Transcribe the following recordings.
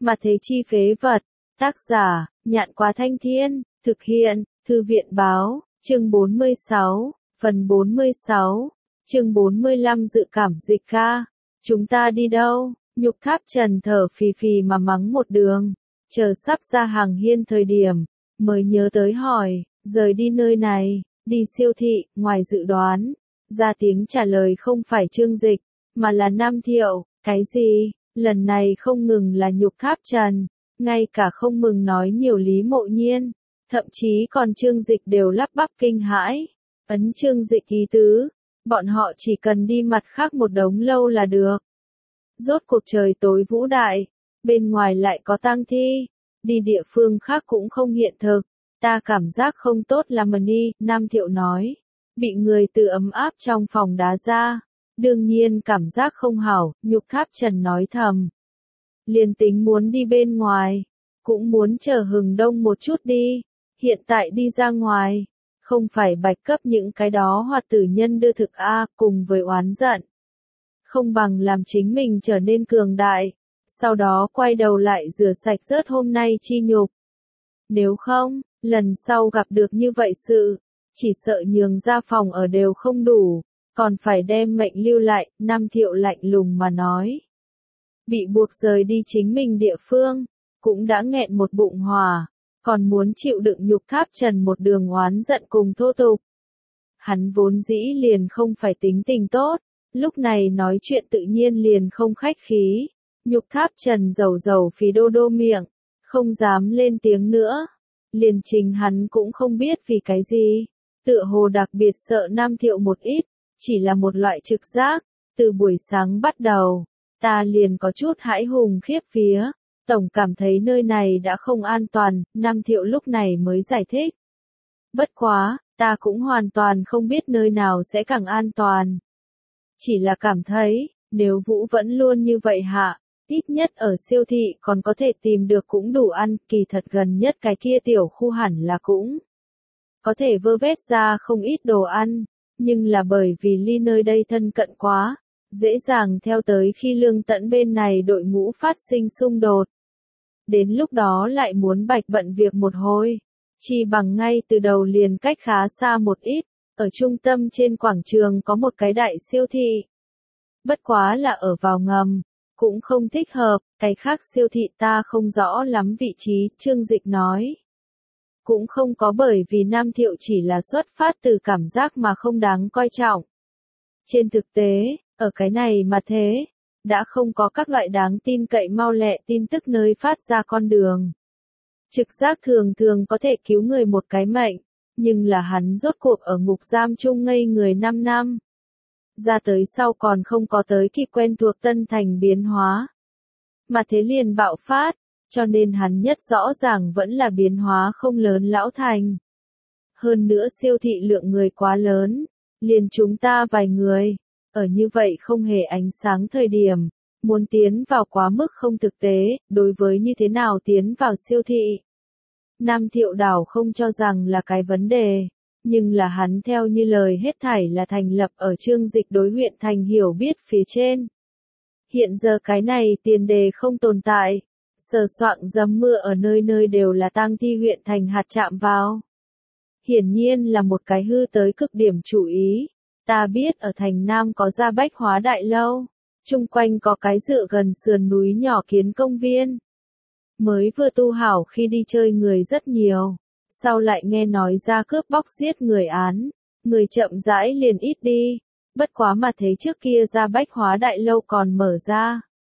Mà thế chi phế vật. Tác giả, Nhạn Quá Thanh Thiên, thực hiện, Thư viện báo, chương 46, phần 46, chương 45 dự cảm dịch ca. Chúng ta đi đâu? Nhục Tháp Trần thở phì phì mà mắng một đường, chờ sắp ra hàng hiên thời điểm, mới nhớ tới hỏi, rời đi nơi này, đi siêu thị, ngoài dự đoán, ra tiếng trả lời không phải Trương Dịch, mà là Nam Thiệu. Cái gì? Lần này không ngừng là Nhục Tháp Trần, ngay cả không mừng nói nhiều Lý Mộ Nhiên, thậm chí còn Trương Dịch đều lắp bắp kinh hãi. Ấn Trương Dịch ý tứ, bọn họ chỉ cần đi mặt khác một đống lâu là được. Rốt cuộc trời tối vũ đại, bên ngoài lại có tang thi, đi địa phương khác cũng không hiện thực, ta cảm giác không tốt lắm mà đi, Nam Thiệu nói, bị người từ ấm áp trong phòng đá ra, đương nhiên cảm giác không hảo, Nhục Tháp Trần nói thầm. Liền tính muốn đi bên ngoài, cũng muốn chờ hừng đông một chút đi, hiện tại đi ra ngoài, không phải bạch cấp những cái đó hoạt tử nhân đưa thực cùng với oán giận. Không bằng làm chính mình trở nên cường đại, sau đó quay đầu lại rửa sạch rớt hôm nay chi nhục. Nếu không, lần sau gặp được như vậy sự, chỉ sợ nhường ra phòng ở đều không đủ, còn phải đem mệnh lưu lại, Nam Thiệu lạnh lùng mà nói. Bị buộc rời đi chính mình địa phương, cũng đã nghẹn một bụng hỏa, còn muốn chịu đựng Nhục Tháp Trần một đường oán giận cùng thô tục. Hắn vốn dĩ liền không phải tính tình tốt, lúc này nói chuyện tự nhiên liền không khách khí. Nhục Tháp Trần dầu phí đô miệng, không dám lên tiếng nữa. Liền trình hắn cũng không biết vì cái gì, tựa hồ đặc biệt sợ Nam Thiệu một ít, chỉ là một loại trực giác. Từ buổi sáng bắt đầu, ta liền có chút hãi hùng khiếp vía, tổng cảm thấy nơi này đã không an toàn, Nam Thiệu lúc này mới giải thích. Bất quá, ta cũng hoàn toàn không biết nơi nào sẽ càng an toàn. Chỉ là cảm thấy, nếu Vũ vẫn luôn như vậy hạ, ít nhất ở siêu thị còn có thể tìm được cũng đủ ăn, kỳ thật gần nhất cái kia tiểu khu hẳn là cũng có thể vơ vét ra không ít đồ ăn, nhưng là bởi vì ly nơi đây thân cận quá, dễ dàng theo tới khi Lương Tẫn bên này đội ngũ phát sinh xung đột. Đến lúc đó lại muốn bạch bận việc một hồi, chỉ bằng ngay từ đầu liền cách khá xa một ít, ở trung tâm trên quảng trường có một cái đại siêu thị. Bất quá là ở vào ngầm, cũng không thích hợp, cái khác siêu thị ta không rõ lắm vị trí, Trương Dịch nói. Cũng không có bởi vì Nam Thiệu chỉ là xuất phát từ cảm giác mà không đáng coi trọng. Trên thực tế, ở cái này mà thế, đã không có các loại đáng tin cậy mau lẹ tin tức nơi phát ra con đường. Trực giác thường thường có thể cứu người một cái mệnh, nhưng là hắn rốt cuộc ở ngục giam chung ngây người 5 năm. Ra tới sau còn không có tới kịp quen thuộc Tân Thành biến hóa. Mà thế liền bạo phát, cho nên hắn nhất rõ ràng vẫn là biến hóa không lớn Lão Thành. Hơn nữa siêu thị lượng người quá lớn, liền chúng ta vài người, ở như vậy không hề ánh sáng thời điểm, muốn tiến vào quá mức không thực tế, đối với như thế nào tiến vào siêu thị. Nam Thiệu đảo không cho rằng là cái vấn đề, nhưng là hắn theo như lời hết thảy là thành lập ở Trương Dịch đối huyện thành hiểu biết phía trên. Hiện giờ cái này tiền đề không tồn tại, sờ soạng dầm mưa ở nơi nơi đều là tang thi huyện thành hạt chạm vào. Hiển nhiên là một cái hư tới cực điểm chủ ý. Ta biết ở thành Nam có Gia Bách Hóa Đại Lâu, chung quanh có cái dựa gần sườn núi nhỏ kiến công viên. Mới vừa tu hảo khi đi chơi người rất nhiều, sau lại nghe nói ra cướp bóc giết người án, người chậm rãi liền ít đi, bất quá mà thấy trước kia Gia Bách Hóa Đại Lâu còn mở ra.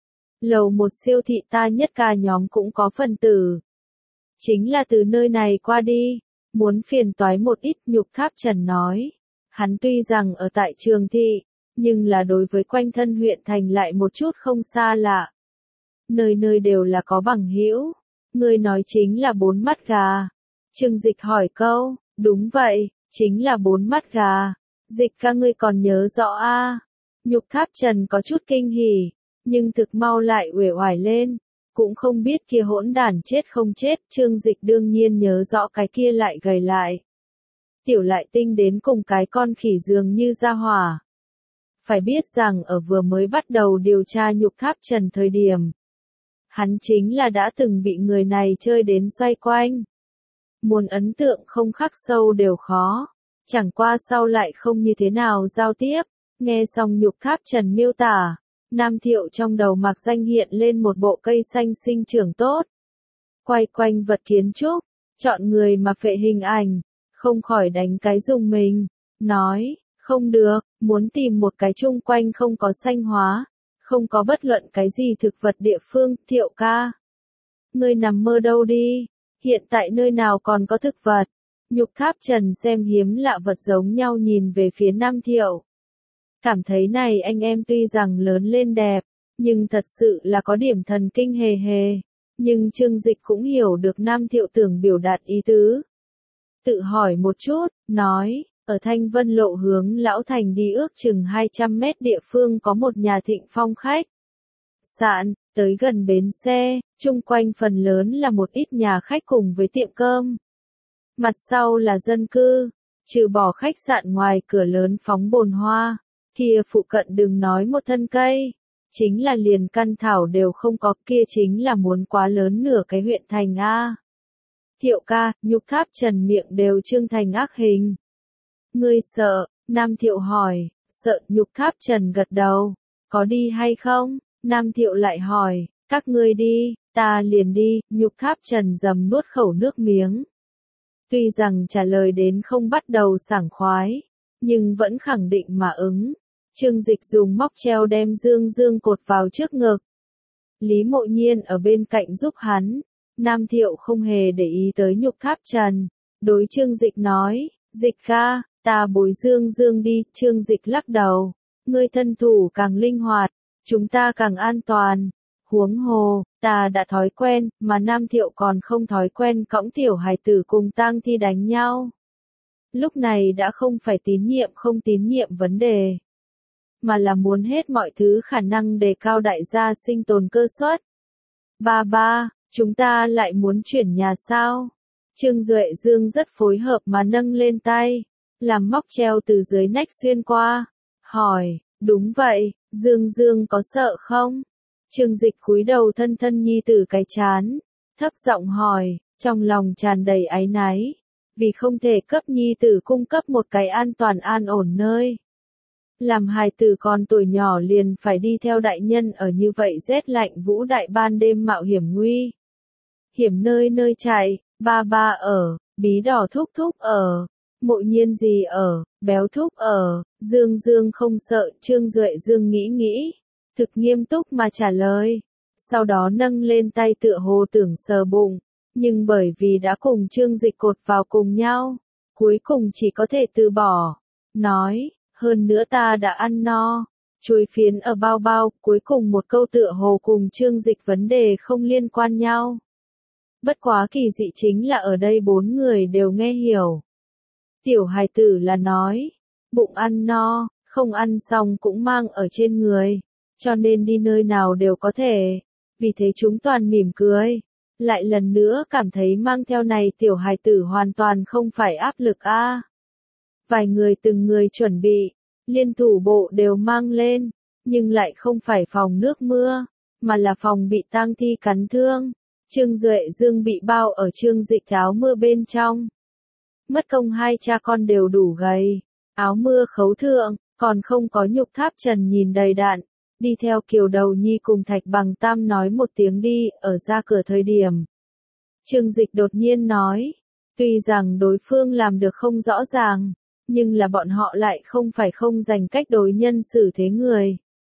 Lầu một siêu thị ta nhất ca nhóm cũng có phần tử. Chính là từ nơi này qua đi, muốn phiền toái một ít, Nhục Tháp Trần nói. Hắn tuy rằng ở tại Trường Thị, nhưng là đối với quanh thân huyện thành lại một chút không xa lạ. Nơi nơi đều là có bằng hữu. Người nói chính là 4 mắt gà. Trương Dịch hỏi câu, đúng vậy, chính là 4 mắt gà. Dịch ca ngươi còn nhớ rõ Nhục Tháp Trần có chút kinh hỉ, nhưng thực mau lại uể oải lên. Cũng không biết kia hỗn đản chết không chết, Trương Dịch đương nhiên nhớ rõ cái kia lại gầy lại. Tiểu lại tinh đến cùng cái con khỉ dường như ra hỏa. Phải biết rằng ở vừa mới bắt đầu điều tra Nhục Tháp Trần thời điểm, Hắn chính là đã từng bị người này chơi đến xoay quanh. Muốn ấn tượng không khắc sâu đều khó. Chẳng qua sau lại không như thế nào giao tiếp. Nghe xong Nhục Tháp Trần miêu tả, Nam Thiệu trong đầu mạc danh hiện lên một bộ cây xanh sinh trưởng tốt. Quay quanh vật kiến trúc, chọn người mà phệ hình ảnh, không khỏi đánh cái rùng mình, nói, không được, muốn tìm một cái chung quanh không có xanh hóa, không có bất luận cái gì thực vật địa phương. Thiệu ca, ngươi nằm mơ đâu đi, hiện tại nơi nào còn có thực vật. Nhục Tháp Trần xem hiếm lạ vật giống nhau nhìn về phía Nam Thiệu. Cảm thấy này anh em tuy rằng lớn lên đẹp, nhưng thật sự là có điểm thần kinh hề hề. Nhưng Trương Dịch cũng hiểu được Nam Thiệu tưởng biểu đạt ý tứ. Tự hỏi một chút, nói, ở Thanh Vân Lộ hướng Lão Thành đi ước chừng 200 mét địa phương có một nhà Thịnh Phong khách sạn, tới gần bến xe, chung quanh phần lớn là một ít nhà khách cùng với tiệm cơm. Mặt sau là dân cư, trừ bỏ khách sạn ngoài cửa lớn phóng bồn hoa, kia phụ cận đừng nói một thân cây, chính là liền căn thảo đều không có, kia chính là muốn quá lớn nửa cái huyện thành a. Thiệu ca, Nhục Tháp Trần miệng đều trương thành ác hình. Ngươi sợ? Nam Thiệu hỏi. Sợ. Nhục Tháp Trần gật đầu. Có đi hay không? Nam Thiệu lại hỏi. Các ngươi đi, ta liền đi. Nhục Tháp Trần dầm nuốt khẩu nước miếng. Tuy rằng trả lời đến không bắt đầu sảng khoái, nhưng vẫn khẳng định mà ứng. Trương Dịch dùng móc treo đem Dương cột vào trước ngực. Lý Mộ Nhiên ở bên cạnh giúp hắn. Nam Thiệu không hề để ý tới Nhục Tháp Trần. Đối Trương Dịch nói, Dịch ca, ta bồi Dương đi. Trương Dịch lắc đầu, ngươi thân thủ càng linh hoạt, chúng ta càng an toàn. Huống hồ, ta đã thói quen, mà Nam Thiệu còn không thói quen cõng tiểu hài tử cùng tang thi đánh nhau. Lúc này đã không phải tín nhiệm không tín nhiệm vấn đề, mà là muốn hết mọi thứ khả năng đề cao đại gia sinh tồn cơ suất. Ba, chúng ta lại muốn chuyển nhà sao? Trương Duệ Dương rất phối hợp mà nâng lên tay, làm móc treo từ dưới nách xuyên qua, hỏi, đúng vậy, Dương có sợ không? Trương Dịch cúi đầu thân thân nhi tử cái chán, thấp giọng hỏi, trong lòng tràn đầy áy náy, vì không thể cấp nhi tử cung cấp một cái an toàn an ổn nơi. Làm hài tử còn tuổi nhỏ liền phải đi theo đại nhân ở như vậy rét lạnh vũ đại ban đêm mạo hiểm nguy. Hiểm nơi chạy, ba ở, Bí Đỏ thúc ở, Mộ Nhiên gì ở, Béo thúc ở, Dương không sợ. Trương Duệ Dương nghĩ, thực nghiêm túc mà trả lời, sau đó nâng lên tay tựa hồ tưởng sờ bụng, nhưng bởi vì đã cùng Trương Dịch cột vào cùng nhau, cuối cùng chỉ có thể từ bỏ, nói, hơn nữa ta đã ăn no, chuối phiến ở bao, cuối cùng một câu tựa hồ cùng Trương Dịch vấn đề không liên quan nhau. Bất quá kỳ dị chính là ở đây 4 người đều nghe hiểu. Tiểu hài tử là nói, bụng ăn no, không ăn xong cũng mang ở trên người, cho nên đi nơi nào đều có thể. Vì thế chúng toàn mỉm cười, lại lần nữa cảm thấy mang theo này tiểu hài tử hoàn toàn không phải áp lực a. Vài người từng người chuẩn bị, liên thủ bộ đều mang lên, nhưng lại không phải phòng nước mưa, mà là phòng bị tang thi cắn thương. Trương Duệ Dương bị bao ở Trương Dịch áo mưa bên trong. Mất công hai cha con đều đủ gầy, áo mưa khấu thượng, còn không có Nhục Tháp Trần nhìn đầy đạn, đi theo Kiều Đầu Nhi cùng Thạch Bằng Tam nói một tiếng đi, ở ra cửa thời điểm. Trương Dịch đột nhiên nói, tuy rằng đối phương làm được không rõ ràng, nhưng là bọn họ lại không phải không dành cách đối nhân xử thế người.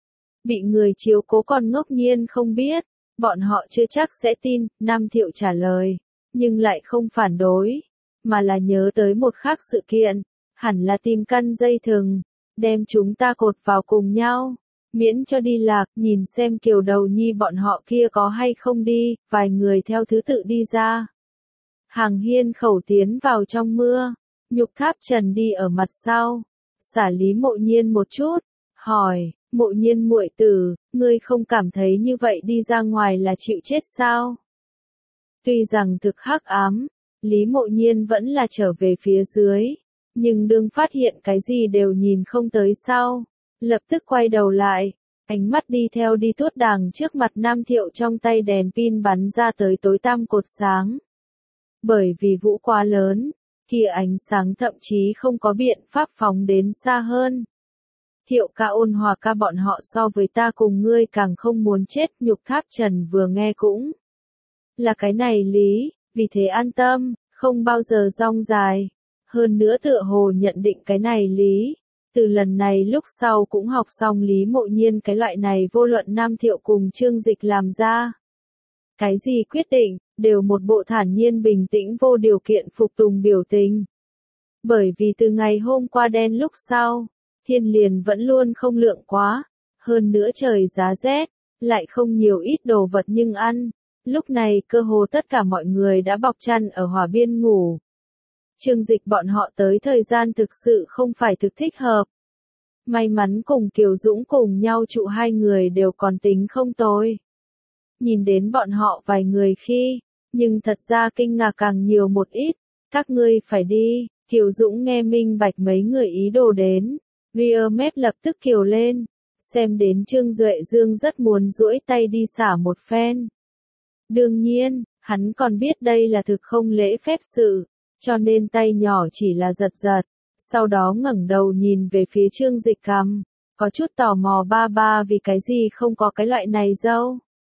Bị người chiếu cố còn ngốc nhiên không biết, bọn họ chưa chắc sẽ tin. Nam Thiệu trả lời, nhưng lại không phản đối, mà là nhớ tới một khác sự kiện, hẳn là tìm căn dây thừng, đem chúng ta cột vào cùng nhau, miễn cho đi lạc. Nhìn xem Kiều Đầu Nhi bọn họ kia có hay không đi. Vài người theo thứ tự đi ra, hàng hiên khẩu tiến vào trong mưa. Nhục Tháp Trần đi ở mặt sau, xả Lý Mộ Nhiên một chút, hỏi, Mộ Nhiên muội tử, ngươi không cảm thấy như vậy đi ra ngoài là chịu chết sao? Tuy rằng thực hắc ám, Lý Mộ Nhiên vẫn là trở về phía dưới, nhưng đương phát hiện cái gì đều nhìn không tới sau, lập tức quay đầu lại, Ánh mắt đi theo đi tuốt đàng trước mặt Nam Thiệu, trong tay đèn pin bắn ra tới tối tăm cột sáng. Bởi vì vũ quá lớn, kia ánh sáng thậm chí không có biện pháp phóng đến xa hơn. Thiệu ca, Ôn Hòa ca, bọn họ so với ta cùng ngươi càng không muốn chết. Nhục Tháp Trần vừa nghe cũng là cái này lý, vì thế an tâm, không bao giờ rong dài. Hơn nữa tựa hồ nhận định cái này lý. Từ lần này lúc sau cũng học xong Lý Mộ Nhiên cái loại này vô luận Nam Thiệu cùng Trương Dịch làm ra. Cái gì quyết định, đều một bộ thản nhiên bình tĩnh vô điều kiện phục tùng biểu tình. Bởi vì từ ngày hôm qua đen lúc sau, thiên liền vẫn luôn không lượng quá. Hơn nữa trời giá rét, lại không nhiều ít đồ vật nhưng ăn. Lúc này cơ hồ tất cả mọi người đã bọc chăn ở hỏa biên ngủ. Trương Dịch bọn họ tới thời gian thực sự không phải thực thích hợp. May mắn cùng Kiều Dũng cùng nhau trụ hai người đều còn tính không tồi. Nhìn đến bọn họ vài người khi, nhưng thật ra kinh ngạc càng nhiều một ít. Các ngươi phải đi. Kiều Dũng nghe minh bạch mấy người ý đồ đến. Ria mép lập tức kiều lên. Xem đến Trương Duệ Dương rất muốn duỗi tay đi xả một phen. Đương nhiên, hắn còn biết đây là thực không lễ phép sự. Cho nên tay nhỏ chỉ là giật giật, sau đó ngẩng đầu nhìn về phía Trương Dịch cằm, có chút tò mò ba vì cái gì không có cái loại này dâu.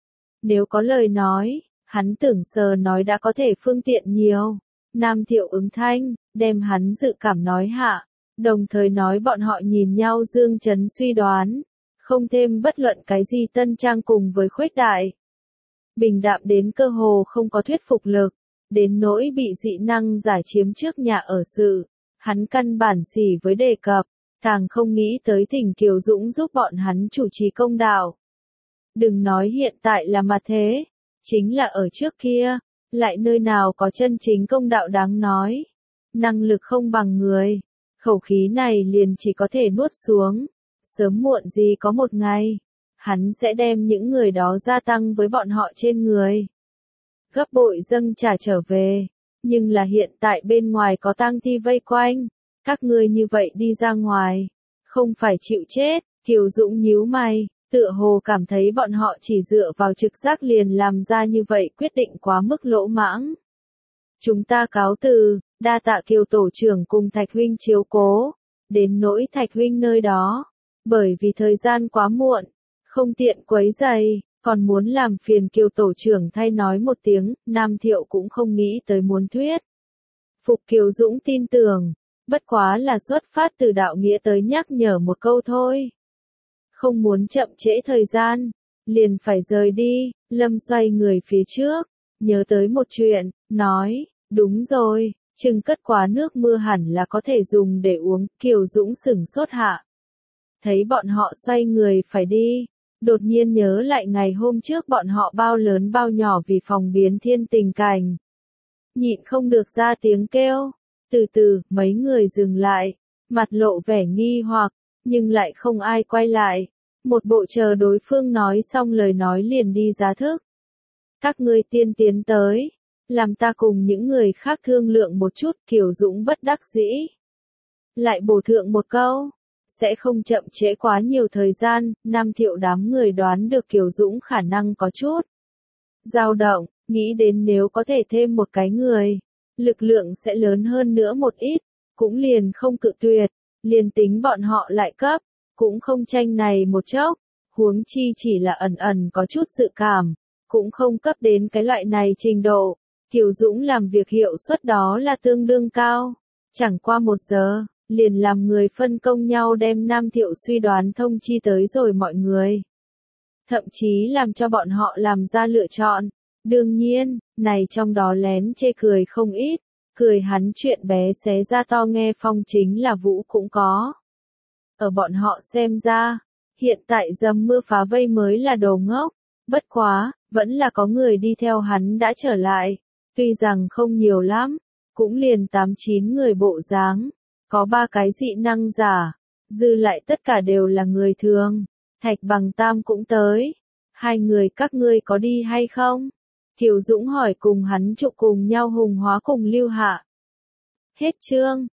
Nếu có lời nói, hắn tưởng sờ nói đã có thể phương tiện nhiều. Nam Thiệu ứng thanh, đem hắn dự cảm nói hạ, đồng thời nói bọn họ nhìn nhau dương chấn suy đoán, không thêm bất luận cái gì tân trang cùng với khuếch đại. Bình đạm đến cơ hồ không có thuyết phục lực. Đến nỗi bị dị năng giả chiếm trước nhà ở sự, hắn căn bản xỉ với đề cập, càng không nghĩ tới thỉnh Kiều Dũng giúp bọn hắn chủ trì công đạo. Đừng nói hiện tại là mà thế, chính là ở trước kia, lại nơi nào có chân chính công đạo đáng nói. Năng lực không bằng người, khẩu khí này liền chỉ có thể nuốt xuống, sớm muộn gì có một ngày, hắn sẽ đem những người đó gia tăng với bọn họ trên người. Gấp bội dâng trả trở về, nhưng là hiện tại bên ngoài có tang thi vây quanh, các ngươi như vậy đi ra ngoài, không phải chịu chết. Kiều Dũng nhíu mày, tựa hồ cảm thấy bọn họ chỉ dựa vào trực giác liền làm ra như vậy quyết định quá mức lỗ mãng. Chúng ta cáo từ, đa tạ Kiều tổ trưởng cùng Thạch huynh chiếu cố, đến nỗi Thạch huynh nơi đó, bởi vì thời gian quá muộn, không tiện quấy rầy. Còn muốn làm phiền Kiều tổ trưởng thay nói một tiếng. Nam Thiệu cũng không nghĩ tới muốn thuyết phục Kiều Dũng tin tưởng, bất quá là xuất phát từ đạo nghĩa tới nhắc nhở một câu thôi. Không muốn chậm trễ thời gian, liền phải rời đi. Lâm xoay người phía trước, nhớ tới một chuyện, nói, đúng rồi, chừng cất quá nước mưa hẳn là có thể dùng để uống. Kiều Dũng sửng sốt hạ, thấy bọn họ xoay người phải đi. Đột nhiên nhớ lại ngày hôm trước bọn họ bao lớn bao nhỏ vì phòng biến thiên tình cảnh. Nhịn không được ra tiếng kêu. Từ từ, mấy người dừng lại, mặt lộ vẻ nghi hoặc, nhưng lại không ai quay lại. Một bộ chờ đối phương nói xong lời nói liền đi ra thức. Các ngươi tiên tiến tới, làm ta cùng những người khác thương lượng một chút. Kiều Dũng bất đắc dĩ lại bổ thượng một câu. Sẽ không chậm trễ quá nhiều thời gian. Nam Thiệu đám người đoán được Kiều Dũng khả năng có chút dao động, nghĩ đến nếu có thể thêm một cái người, lực lượng sẽ lớn hơn nữa một ít, cũng liền không cự tuyệt, liền tính bọn họ lại cấp, cũng không tranh này một chốc, huống chi chỉ là ẩn ẩn có chút dự cảm, cũng không cấp đến cái loại này trình độ. Kiều Dũng làm việc hiệu suất đó là tương đương cao, chẳng qua 1 giờ. Liền làm người phân công nhau đem Nam Thiệu suy đoán thông chi tới rồi mọi người. Thậm chí làm cho bọn họ làm ra lựa chọn. Đương nhiên, này trong đó lén chê cười không ít. Cười hắn chuyện bé xé ra to nghe phong chính là Vũ cũng có. Ở bọn họ xem ra, hiện tại dầm mưa phá vây mới là đồ ngốc. Bất quá, vẫn là có người đi theo hắn đã trở lại. Tuy rằng không nhiều lắm, cũng liền 8-9 người bộ dáng. Có 3 cái dị năng giả, dư lại tất cả đều là người thường. Thạch Bằng Tam cũng tới. 2 người các ngươi có đi hay không? Kiều Dũng hỏi cùng hắn trụ cùng nhau Hùng Hóa cùng Lưu Hạ. Hết chương.